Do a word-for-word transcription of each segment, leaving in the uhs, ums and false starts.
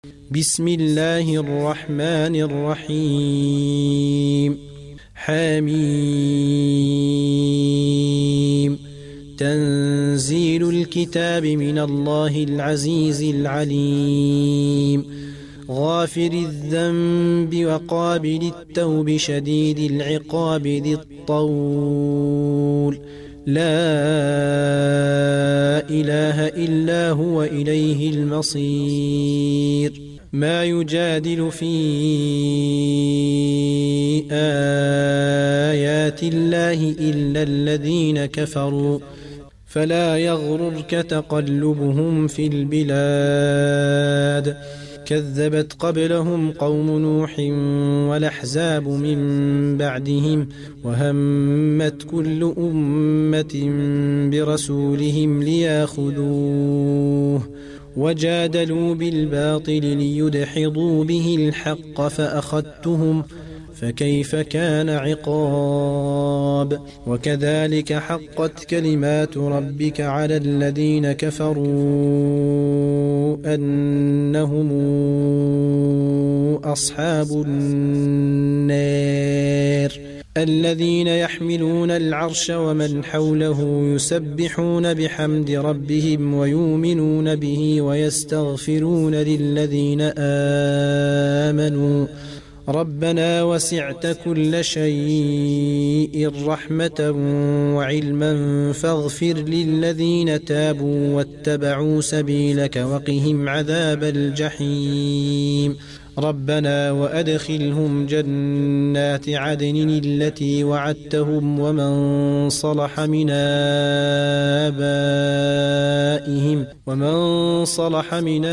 بسم الله الرحمن الرحيم. حميم. تنزيل الكتاب من الله العزيز العليم، غافر الذنب وقابل التوب شديد العقاب ذي الطول، لا إله إلا هو إليه المصير. ما يجادل في آيات الله إلا الذين كفروا، فلا يغررك تقلبهم في البلاد. كذبت قبلهم قوم نوح والأحزاب من بعدهم، وهمت كل أمة برسولهم لياخذوه، وجادلوا بالباطل ليدحضوا به الحق فأخذتهم، فكيف كان عقاب. وكذلك حقت كلمات ربك على الذين كفروا أنهم أصحاب النار، الذين يحملون العرش ومن حوله يسبحون بحمد ربهم ويؤمنون به ويستغفرون للذين آمنوا ربنا وسعت كل شيء رحمة وعلما فاغفر للذين تابوا واتبعوا سبيلك وقهم عذاب الجحيم. ربنا وأدخلهم جنات عدن التي وعدتهم ومن صلح من آبائهم ومن صلح من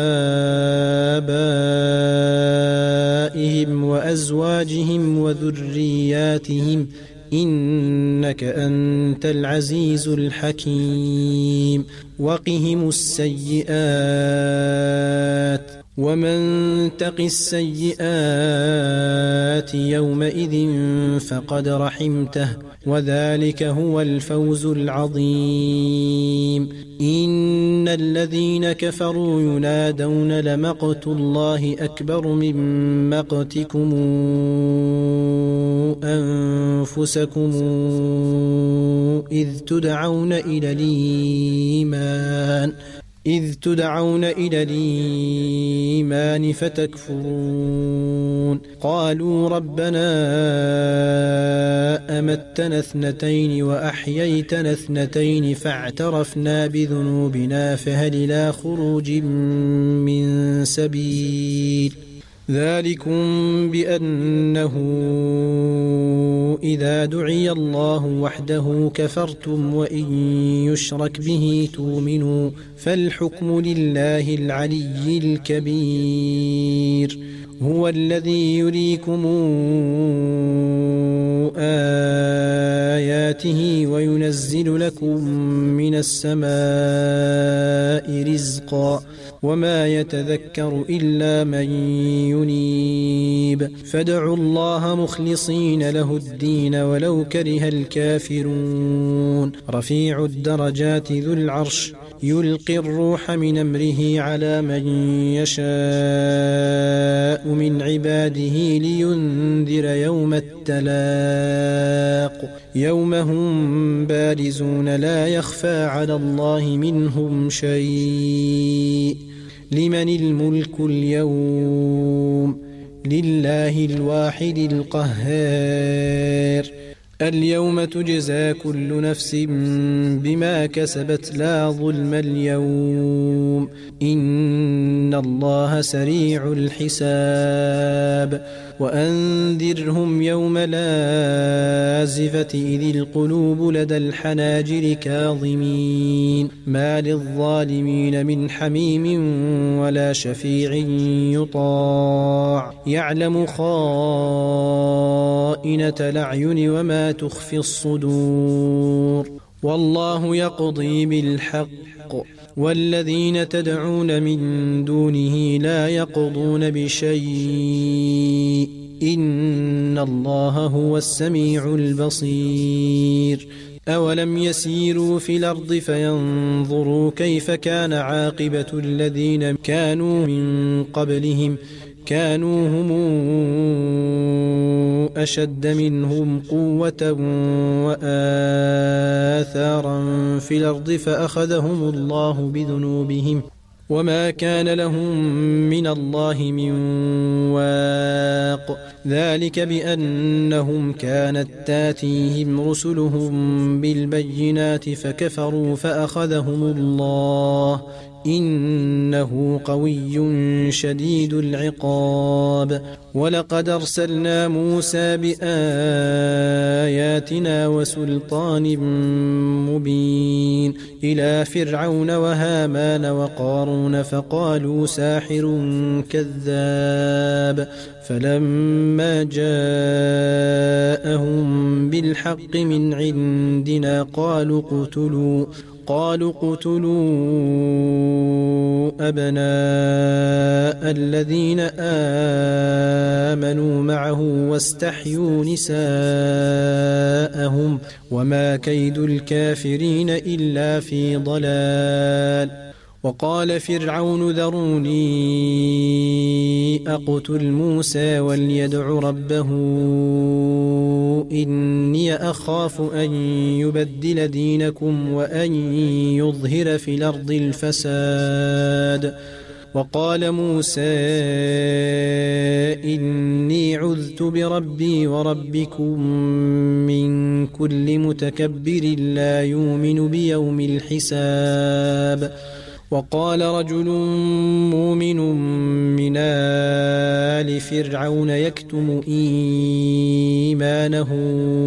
آبائهم وأزواجهم وذرياتهم إنك أنت العزيز الحكيم. وقهم السيئات، ومن تق السيئات يومئذ فقد رحمته، وذلك هو الفوز العظيم. إن الذين كفروا ينادون لمقت الله أكبر من مقتكم أنفسكم إذ تدعون إلى الإيمان إذ تدعون إلى الإيمان فتكفرون. قالوا ربنا أمتنا اثنتين وأحييتنا اثنتين فاعترفنا بذنوبنا فهل إلى خروج من سبيل. ذلكم بأنه إذا دعي الله وحده كفرتم وإن يشرك به تؤمنوا، فالحكم لله العلي الكبير. هو الذي يريكم آياته وينزل لكم من السماء رزقا، وما يتذكر إلا من ينيب. فادعوا الله مخلصين له الدين ولو كره الكافرون. رفيع الدرجات ذو العرش يلقي الروح من أمره على من يشاء من عباده لينذر يوم التلاق، يوم هم بارزون لا يخفى على الله منهم شيء. لمن الملك اليوم؟ لله الواحد القهار. اليوم تجزى كل نفس بما كسبت لا ظلم اليوم، إن الله سريع الحساب. وأنذرهم يوم الآزفة إذ القلوب لدى الحناجر كاظمين، ما للظالمين من حميم ولا شفيع يطاع، يعلم خائنة الأعين وما تخفي الصدور. والله يقضي بالحق والذين تدعون من دونه لا يقضون بشيء، إن الله هو السميع البصير. أولم يسيروا في الأرض فينظروا كيف كان عاقبة الذين كانوا من قبلهم كانوا هم أشد منهم قوة وآثارا في الأرض فأخذهم الله بذنوبهم وما كان لهم من الله من واق ذلك بأنهم كانت تاتيهم رسلهم بالبينات فكفروا فأخذهم الله إنه قوي شديد العقاب ولقد أرسلنا موسى بآياتنا وسلطان مبين إلى فرعون وهامان وقارون فقالوا ساحر كذاب فلما جاءهم بالحق من عندنا قالوا قتلوا قالوا قتلوا أبناء الذين آمنوا معه واستحيوا نساءهم وما كيد الكافرين إلا في ضلال وقال فرعون ذروني أقتل موسى وليدع ربه إني أخاف أن يبدل دينكم وأن يظهر في الأرض الفساد وقال موسى إني عذت بربي وربكم من كل متكبر لا يؤمن بيوم الحساب وقال رجل مؤمن من آل فرعون يكتم إيمانه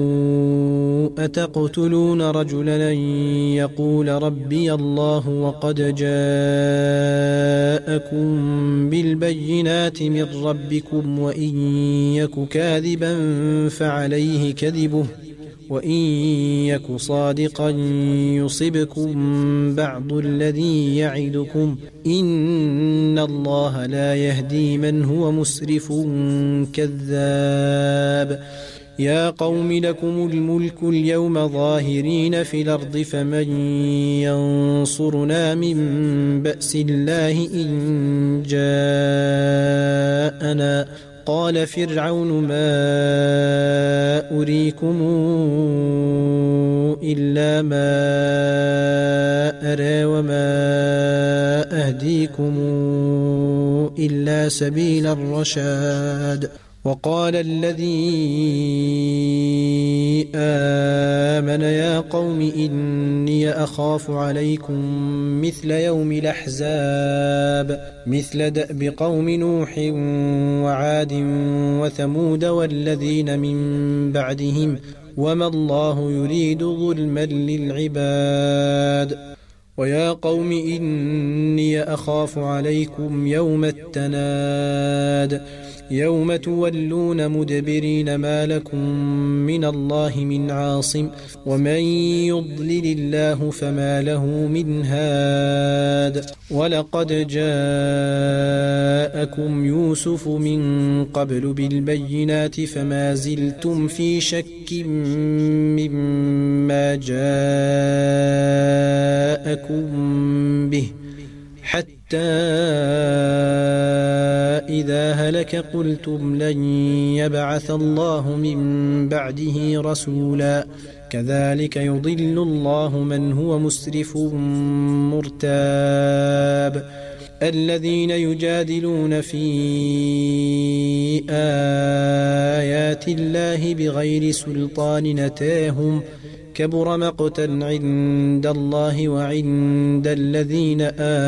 أتقتلون رجلا يقول ربي الله وقد جاءكم بالبينات من ربكم وإن يك كاذبا فعليه كذبه وإن يك صادقا يصبكم بعض الذي يعدكم إن الله لا يهدي من هو مسرف كذاب يا قوم لكم الملك اليوم ظاهرين في الأرض فمن ينصرنا من بأس الله إن جاءنا قال فرعون ما أريكم إلا ما أرى وما أهديكم إلا سبيل الرشاد وقال الذي آمن يا قوم إني أخاف عليكم مثل يوم الأحزاب مثل دأب قوم نوح وعاد وثمود والذين من بعدهم وما الله يريد ظلما للعباد ويا قوم إني أخاف عليكم يوم التناد يوم تولون مدبرين ما لكم من الله من عاصم ومن يضلل الله فما له من هاد ولقد جاءكم يوسف من قبل بالبينات فما زلتم في شك مما جاءكم به حتى إذا هلك قلتم لن يبعث الله من بعده رسولا كذلك يضل الله من هو مسرف مرتاب الذين يجادلون في آيات الله بغير سلطان نتاهم كبر مقتا عند الله وعند الذين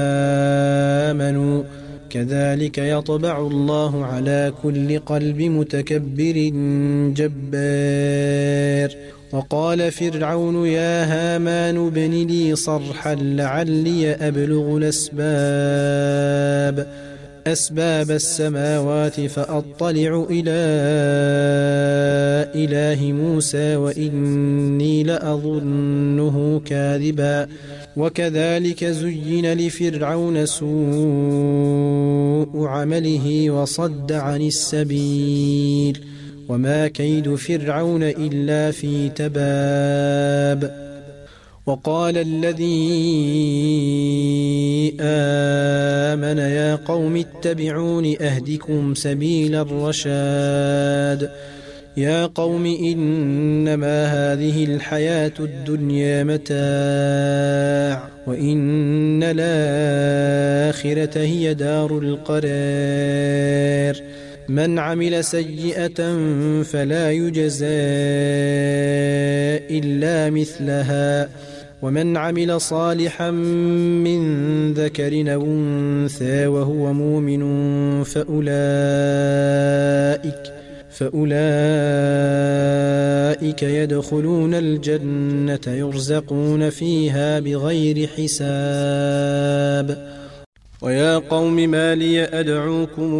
آمنوا كذلك يطبع الله على كل قلب متكبر جبار وقال فرعون يا هامان ابن لي صرحا لعلي أبلغ الأسباب أسباب السماوات فأطلع إلى إله موسى وإني لأظنه كاذبا وكذلك زين لفرعون سوء عمله وصد عن السبيل وما كيد فرعون إلا في تباب. وقال الذي آمن يا قوم اتبعون أهدكم سبيل الرشاد. يا قوم إنما هذه الحياة الدنيا متاع وإن الآخرة هي دار القرار. من عمل سيئة فلا يجزى إلا مثلها ومن عمل صالحا من ذكر أو أنثى وهو مؤمن فأولئك فأولئك يدخلون الجنة يرزقون فيها بغير حساب. ويا قوم ما لي أدعوكم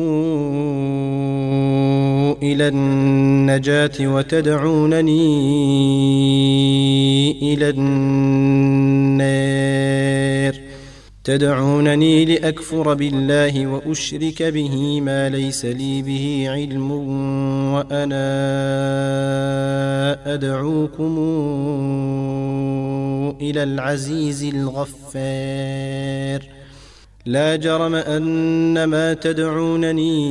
إلى النجاة وتدعونني إلى النار تدعونني لأكفر بالله وأشرك به ما ليس لي به علم وأنا أدعوكم إلى العزيز الغفار. لا جرم أن ما تدعونني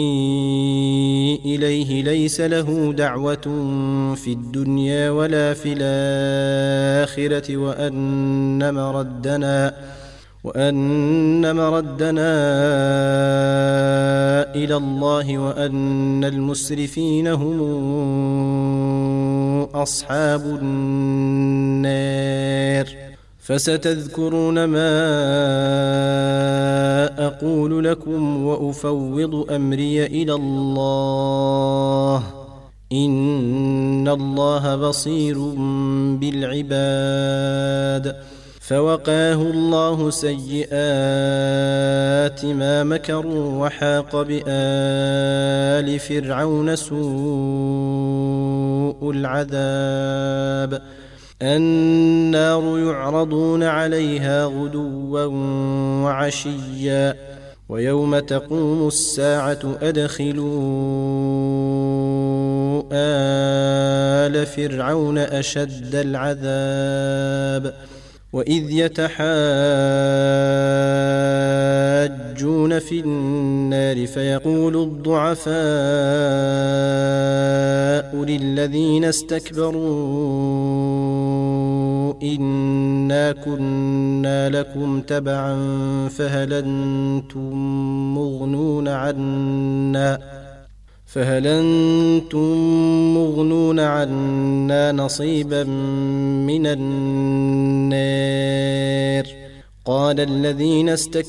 إليه ليس له دعوة في الدنيا ولا في الآخرة وأن مردنا وأن مردنا إلى الله وأن المسرفين هم أصحاب النار. فستذكرون ما أقول لكم وأفوض أمري إلى الله إن الله بصير بالعباد. فوقاه الله سيئات ما مكروا وحاق بآل فرعون سوء العذاب. النار يعرضون عليها غدوا وعشيا ويوم تقوم الساعة أدخلوا آل فرعون أشد العذاب. وإذ يتحاجون في النار فيقول الضعفاء للذين استكبروا إنا كنا لكم تبعا فهل أنتم مغنون عنا فهل أنتم مغنون عنا نصيبا من النار. قال الذين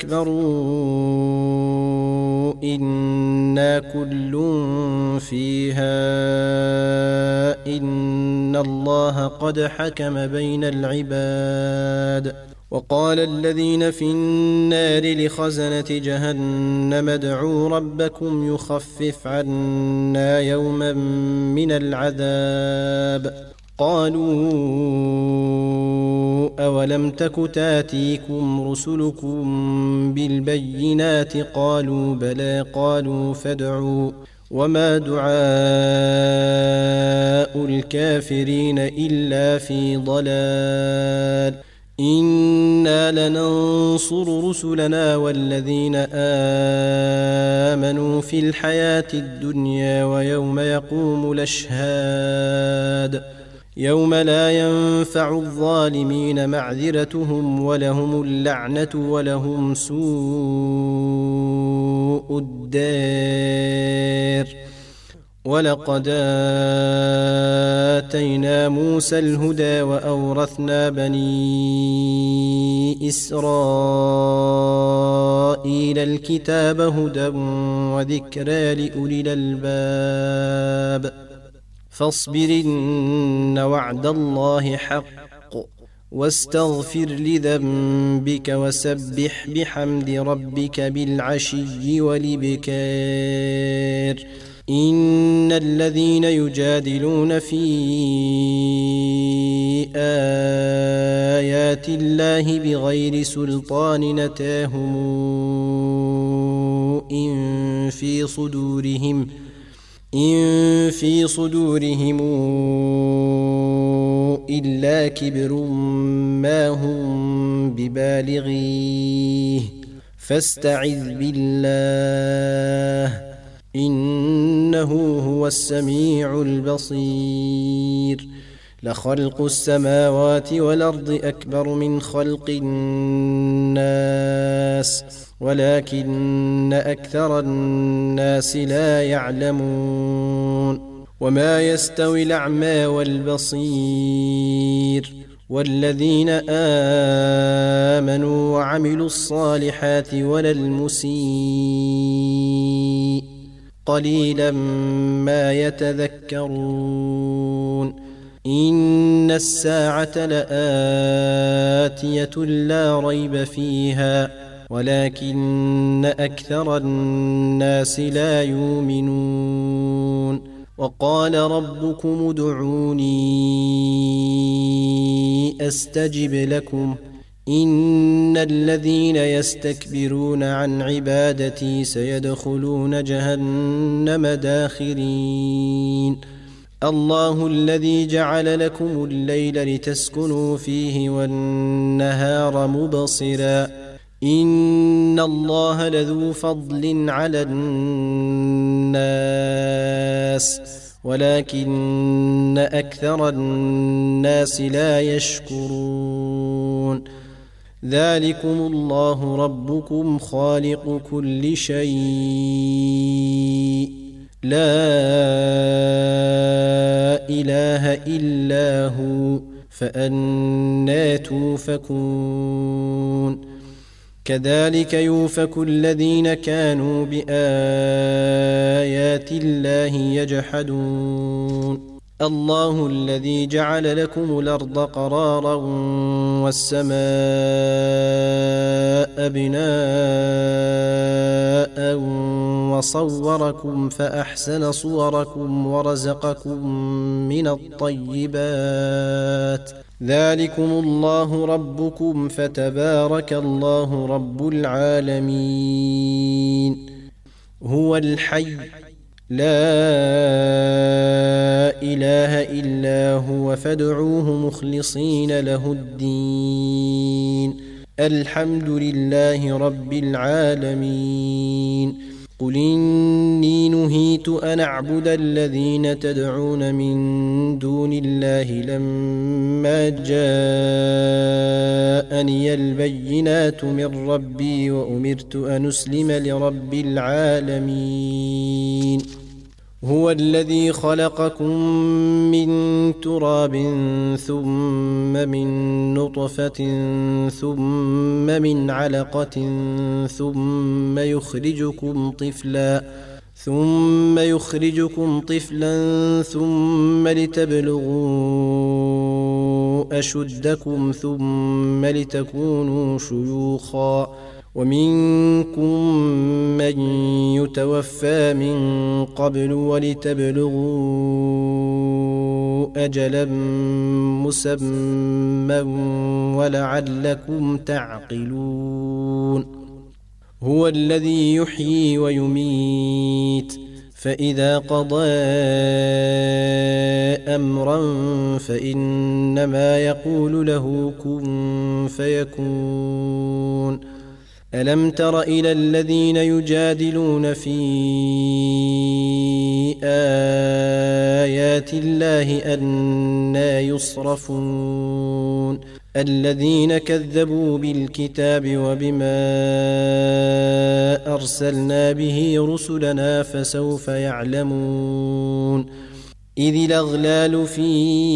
استكبروا إنا كل فيها إن الله قد حكم بين العباد. وقال الذين في النار لخزنة جهنم ادعوا ربكم يخفف عنا يوما من العذاب. قالوا أولم تك تاتيكم رسلكم بالبينات قالوا بلى قالوا فادعوا وما دعاء الكافرين إلا في ضلال. إنا لننصر رسلنا والذين آمنوا في الحياة الدنيا ويوم يقوم الأشهاد يوم لا ينفع الظالمين معذرتهم ولهم اللعنة ولهم سوء الدار. ولقد آتينا موسى الهدى وأورثنا بني إسرائيل الكتاب هدى وذكرى لأولي الألباب. فاصبر إن وعد الله حق واستغفر لذنبك وسبح بحمد ربك بالعشي والإبكار. إن الذين يجادلون في آيات الله بغير سلطان أتاهم إن في صدورهم إن في صدورهم إلا كبر ما هم ببالغيه فاستعذ بالله إنه هو السميع البصير لخلق السماوات والأرض أكبر من خلق الناس ولكن أكثر الناس لا يعلمون وما يستوي الأعمى والبصير والذين آمنوا وعملوا الصالحات ولا المسيء قليلا ما يتذكرون إن الساعة لآتية لا ريب فيها ولكن أكثر الناس لا يؤمنون وقال ربكم ادعوني أستجب لكم إن الذين يستكبرون عن عبادتي سيدخلون جهنم داخرين الله الذي جعل لكم الليل لتسكنوا فيه والنهار مبصرا إن الله لذو فضل على الناس ولكن أكثر الناس لا يشكرون ذلكم الله ربكم خالق كل شيء لا إله إلا هو فأنى توفكون كذلك يؤفك الذين كانوا بآيات الله يجحدون الله الذي جعل لكم الأرض قرارا والسماء بناء وصوركم فأحسن صوركم ورزقكم من الطيبات ذلكم الله ربكم فتبارك الله رب العالمين هو الحي لا إله إلا هو فادعوه مخلصين له الدين الحمد لله رب العالمين قل إني نهيت أن أعبد الذين تدعون من دون الله لما جاءني البينات من ربي وأمرت أن أسلم لرب العالمين هو الذي خلقكم من تراب ثم من نطفة ثم من علقة ثم يخرجكم طفلا ثم يخرجكم طفلا ثم لتبلغوا أشدكم ثم لتكونوا شيوخا ومنكم من يتوفى من قبل ولتبلغوا أجلا مسمى ولعلكم تعقلون هو الذي يحيي ويميت فإذا قضى أمرا فإنما يقول له كن فيكون ألم تر إلى الذين يجادلون في آيات الله أنى يصرفون الذين كذبوا بالكتاب وبما أرسلنا به رسلنا فسوف يعلمون إذ الأغلال في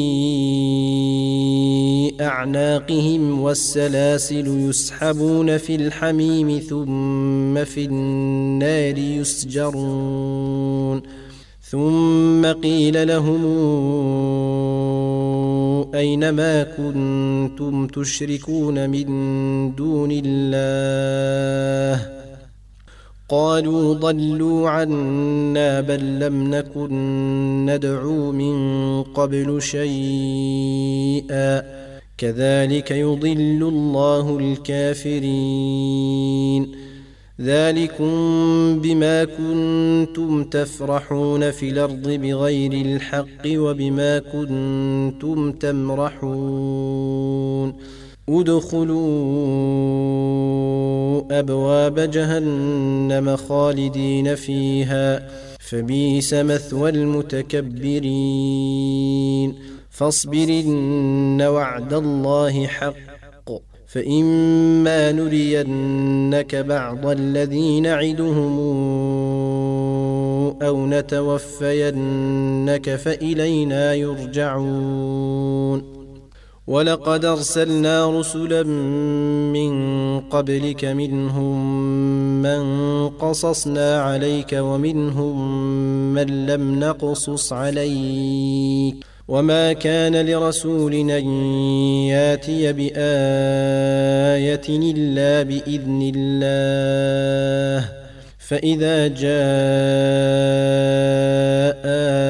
أعناقهم والسلاسل يسحبون في الحميم ثم في النار يسجرون ثم قيل لهم أين ما كنتم تشركون من دون الله قالوا ضلوا عنا بل لم نكن ندعو من قبل شيئا كذلك يضل الله الكافرين ذلكم بما كنتم تفرحون في الأرض بغير الحق وبما كنتم تمرحون ادخلوا أبواب جهنم خالدين فيها فبئس مثوى المتكبرين فاصبر إن وعد الله حق فإما نرينك بعض الذي نعدهم أو نتوفينك فإلينا يرجعون ولقد أرسلنا رسلا من قبلك منهم من قصصنا عليك ومنهم من لم نقصص عليك وما كان لرسول أن ياتي بآية إلا بإذن الله فإذا جاء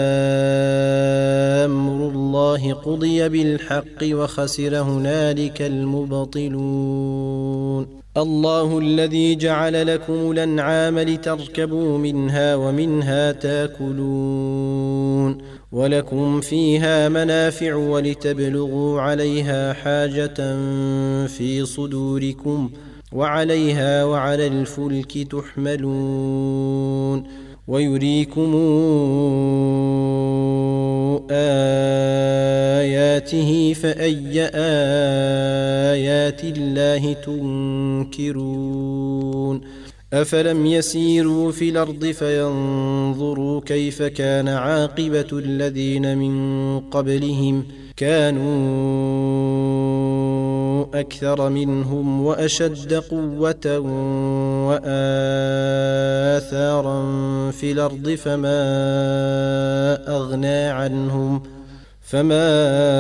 أمر الله قضي بالحق وخسر هنالك المبطلون الله الذي جعل لكم الأنعام لتركبوا منها ومنها تاكلون ولكم فيها منافع ولتبلغوا عليها حاجة في صدوركم وعليها وعلى الفلك تحملون ويريكم آياته فأي آيات الله تنكرون أفلم يسيروا في الأرض فينظروا كيف كان عاقبة الذين من قبلهم كانوا أكثر منهم وأشد قوة وآثارا في الأرض فما أغنى عنهم فما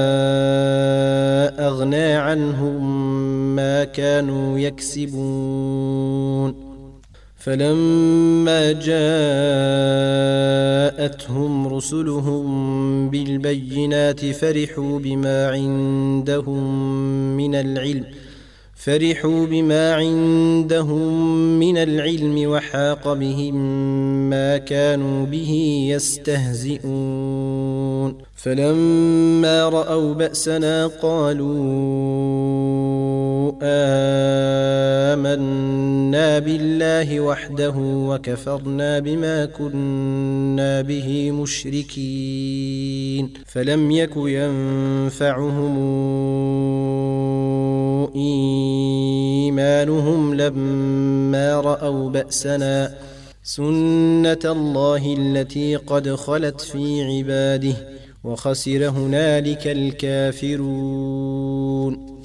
أغنى عنهم ما كانوا يكسبون فلما جاءتهم رسلهم بالبينات فرحوا بما عندهم من العلم فرحوا بما عندهم من العلم وحاق بهم ما كانوا به يستهزئون فلما رأوا بأسنا قالوا آمنا بالله وحده وكفرنا بما كنا به مشركين فلم يك ينفعهم إيمانهم لما رأوا بأسنا سنة الله التي قد خلت في عباده وخسر هنالك الكافرون